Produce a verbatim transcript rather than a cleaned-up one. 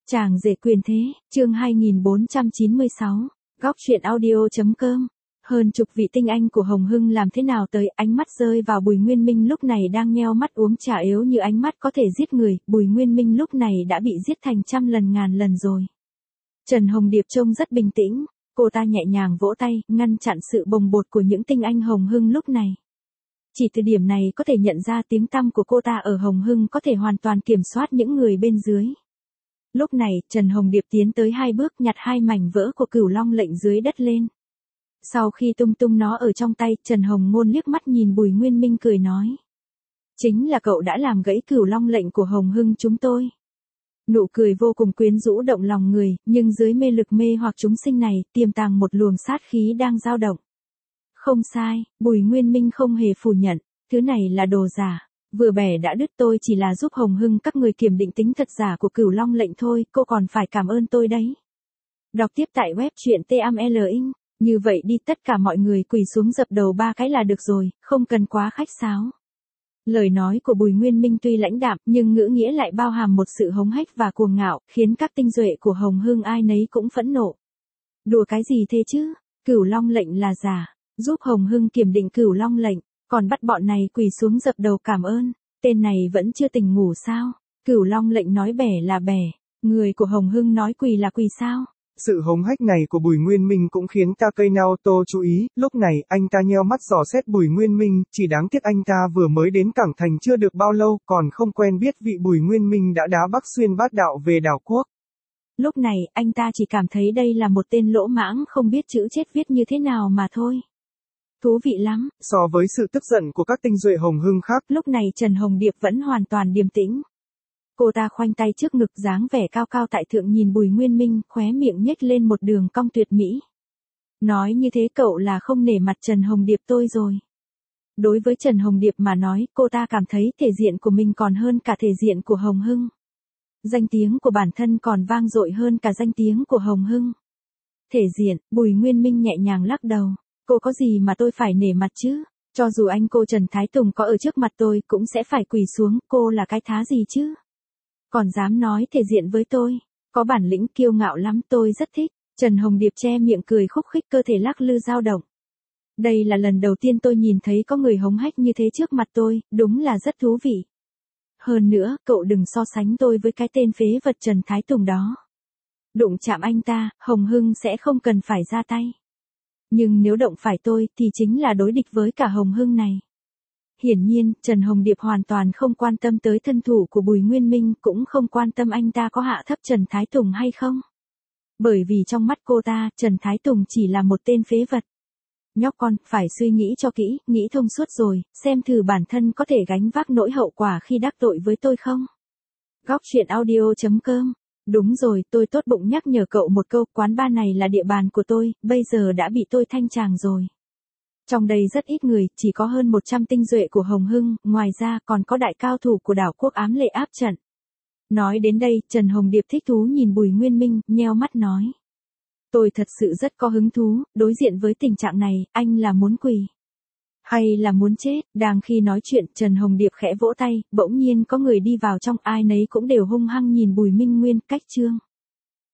Chàng rể quyền thế, chương hai nghìn bốn trăm chín mươi sáu, góc truyện audio.com. Hơn chục vị tinh anh của Hồng Hưng làm thế nào tới, ánh mắt rơi vào Bùi Nguyên Minh lúc này đang nheo mắt uống trà yếu như ánh mắt có thể giết người, Bùi Nguyên Minh lúc này đã bị giết thành trăm lần ngàn lần rồi. Trần Hồng Điệp trông rất bình tĩnh, cô ta nhẹ nhàng vỗ tay, ngăn chặn sự bồng bột của những tinh anh Hồng Hưng lúc này. Chỉ từ điểm này có thể nhận ra tiếng tăm của cô ta ở Hồng Hưng có thể hoàn toàn kiểm soát những người bên dưới. Lúc này, Trần Hồng Điệp tiến tới hai bước nhặt hai mảnh vỡ của Cửu Long lệnh dưới đất lên. Sau khi tung tung nó ở trong tay, Trần Hồng Ngôn liếc mắt nhìn Bùi Nguyên Minh cười nói. Chính là cậu đã làm gãy Cửu Long lệnh của Hồng Hưng chúng tôi. Nụ cười vô cùng quyến rũ động lòng người, nhưng dưới mê lực mê hoặc chúng sinh này, tiềm tàng một luồng sát khí đang dao động. Không sai, Bùi Nguyên Minh không hề phủ nhận, thứ này là đồ giả. Vừa bẻ đã đứt, tôi chỉ là giúp Hồng Hưng các người kiểm định tính thật giả của Cửu Long lệnh thôi, cô còn phải cảm ơn tôi đấy. Đọc tiếp tại web truyện T M L Inc. Như vậy đi, tất cả mọi người quỳ xuống dập đầu ba cái là được rồi, không cần quá khách sáo. Lời nói của Bùi Nguyên Minh tuy lãnh đạm, nhưng ngữ nghĩa lại bao hàm một sự hống hách và cuồng ngạo, khiến các tinh duệ của Hồng Hưng ai nấy cũng phẫn nộ. Đùa cái gì thế chứ? Cửu Long lệnh là giả, giúp Hồng Hưng kiểm định Cửu Long lệnh, còn bắt bọn này quỳ xuống dập đầu cảm ơn, tên này vẫn chưa tỉnh ngủ sao? Cửu Long lệnh nói bẻ là bẻ, người của Hồng Hưng nói quỳ là quỳ sao? Sự hống hách này của Bùi Nguyên Minh cũng khiến ta cây nao tô chú ý, lúc này anh ta nheo mắt dò xét Bùi Nguyên Minh, chỉ đáng tiếc anh ta vừa mới đến Cảng Thành chưa được bao lâu, còn không quen biết vị Bùi Nguyên Minh đã đá Bắc Xuyên Bát Đạo về đảo quốc. Lúc này, anh ta chỉ cảm thấy đây là một tên lỗ mãng không biết chữ chết viết như thế nào mà thôi. Thú vị lắm. So với sự tức giận của các tinh duệ Hồng Hưng khác, lúc này Trần Hồng Điệp vẫn hoàn toàn điềm tĩnh. Cô ta khoanh tay trước ngực dáng vẻ cao cao tại thượng nhìn Bùi Nguyên Minh, khóe miệng nhếch lên một đường cong tuyệt mỹ. Nói như thế cậu là không nể mặt Trần Hồng Điệp tôi rồi. Đối với Trần Hồng Điệp mà nói, cô ta cảm thấy thể diện của mình còn hơn cả thể diện của Hồng Hưng. Danh tiếng của bản thân còn vang dội hơn cả danh tiếng của Hồng Hưng. Thể diện, Bùi Nguyên Minh nhẹ nhàng lắc đầu. Cô có gì mà tôi phải nể mặt chứ? Cho dù anh cô Trần Thái Tùng có ở trước mặt tôi cũng sẽ phải quỳ xuống, cô là cái thá gì chứ? Còn dám nói thể diện với tôi, có bản lĩnh kiêu ngạo lắm, tôi rất thích. Trần Hồng Điệp che miệng cười khúc khích, cơ thể lắc lư dao động. Đây là lần đầu tiên tôi nhìn thấy có người hống hách như thế trước mặt tôi, đúng là rất thú vị. Hơn nữa, cậu đừng so sánh tôi với cái tên phế vật Trần Thái Tùng đó. Đụng chạm anh ta, Hồng Hưng sẽ không cần phải ra tay. Nhưng nếu động phải tôi thì chính là đối địch với cả Hồng Hưng này. Hiển nhiên, Trần Hồng Điệp hoàn toàn không quan tâm tới thân thủ của Bùi Nguyên Minh, cũng không quan tâm anh ta có hạ thấp Trần Thái Tùng hay không. Bởi vì trong mắt cô ta, Trần Thái Tùng chỉ là một tên phế vật. Nhóc con, phải suy nghĩ cho kỹ, nghĩ thông suốt rồi, xem thử bản thân có thể gánh vác nỗi hậu quả khi đắc tội với tôi không. Góc truyện audio.com. Đúng rồi, tôi tốt bụng nhắc nhở cậu một câu, quán bar này là địa bàn của tôi, bây giờ đã bị tôi thanh tràng rồi. Trong đây rất ít người, chỉ có hơn một trăm tinh duệ của Hồng Hưng, ngoài ra còn có đại cao thủ của đảo quốc ám lệ áp trận. Nói đến đây, Trần Hồng Điệp thích thú nhìn Bùi Nguyên Minh, nheo mắt nói. Tôi thật sự rất có hứng thú, đối diện với tình trạng này, anh là muốn quỳ hay là muốn chết? Đang khi nói chuyện, Trần Hồng Điệp khẽ vỗ tay, bỗng nhiên có người đi vào trong, ai nấy cũng đều hung hăng nhìn Bùi Minh Nguyên, cách chương.